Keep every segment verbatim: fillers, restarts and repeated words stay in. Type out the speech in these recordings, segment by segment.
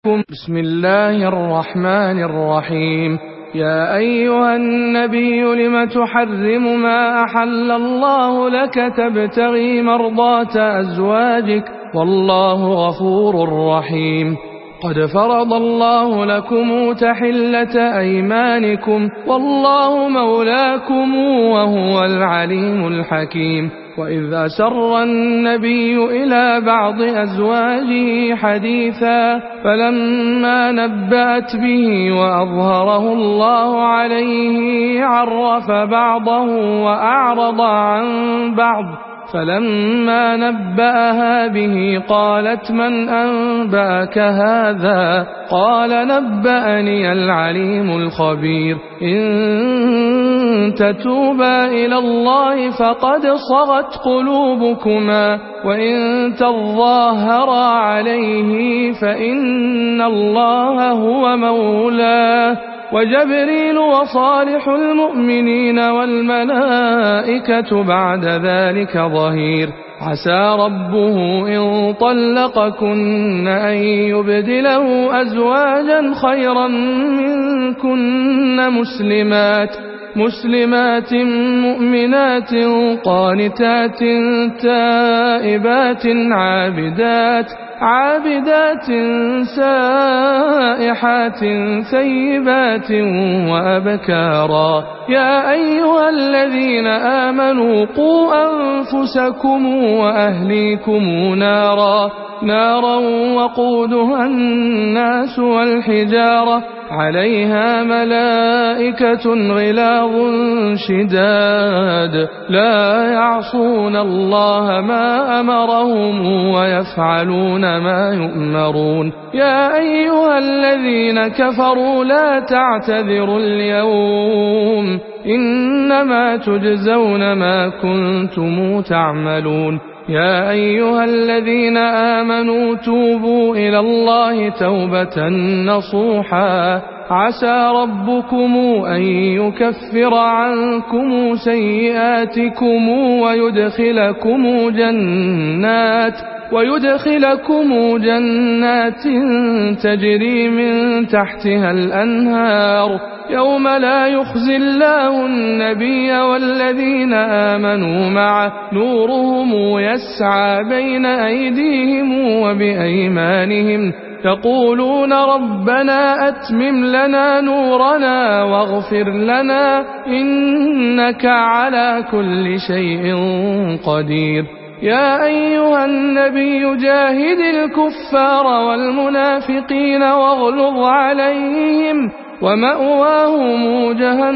بسم الله الرحمن الرحيم. يا أيها النبي لم تحرم ما أحل الله لك تبتغي مرضات أزواجك والله غفور رحيم. قد فرض الله لكم تحلة أيمانكم والله مولاكم وهو العليم الحكيم. وإذ أسر النبي إلى بعض أزواجه حديثا فلما نبأت به وأظهره الله عليه عرف بعضه وأعرض عن بعض فلما نبأها به قالت من أنبأك هذا؟ قال نبأني العليم الخبير. إن تتوبا إلى الله فقد صغت قلوبكما وإن تظاهرا عليه فإن الله هو مولاه وجبريل وصالح المؤمنين والملائكة بعد ذلك ظهير. عسى ربه إن طلقكن أن يبدله أزواجا خيرا منكن مسلمات مسلمات مؤمنات قانتات تائبات عابدات عابدات سائحات ثيبات وأبكارا. يا أيها الذين آمنوا قوا أنفسكم وأهليكم نارا نارا وقودها الناس والحجارة عليها ملائكة غلاظ شداد لا يعصون الله ما أمرهم ويفعلون ما يؤمرون. يا أيها الذين كفروا لا تعتذروا اليوم إنما تجزون ما كنتم تعملون. يا أيها الذين آمنوا توبوا إلى الله توبة نصوحا عسى ربكم أن يكفر عنكم سيئاتكم ويدخلكم جنات ويدخلكم جنات تجري من تحتها الأنهار يوم لا يخزي الله النبي والذين آمنوا معه نورهم يسعى بين أيديهم وبأيمانهم يقولون ربنا أتمم لنا نورنا واغفر لنا إنك على كل شيء قدير. يا أيها النبي جاهد الكفار والمنافقين واغلظ عليهم ومأواهم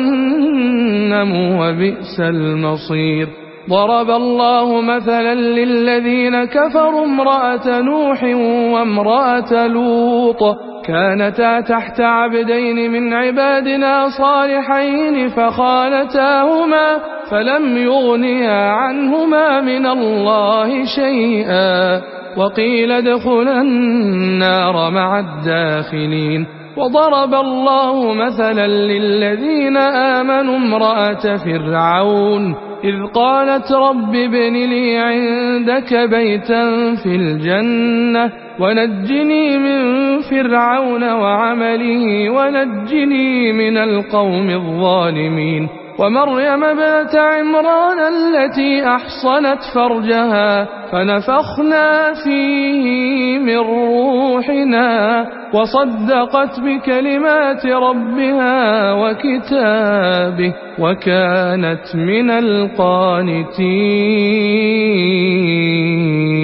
جهنم وبئس المصير. ضرب الله مثلا للذين كفروا امرأة نوح وامرأة لوط كانتا تحت عبدين من عبادنا صالحين فخانتاهما فلم يغنيا عنهما من الله شيئا وقيل ادخلا النار مع الداخلين. وضرب الله مثلا للذين آمنوا امرأة فرعون إذ قالت رب ابن لي عندك بيتا في الجنة ونجني من فرعون وعمله ونجني من القوم الظالمين. ومريم ابنة عمران التي أحصنت فرجها فنفخنا فيه من روحنا وصدقت بكلمات ربها وكتابه وكانت من القانتين.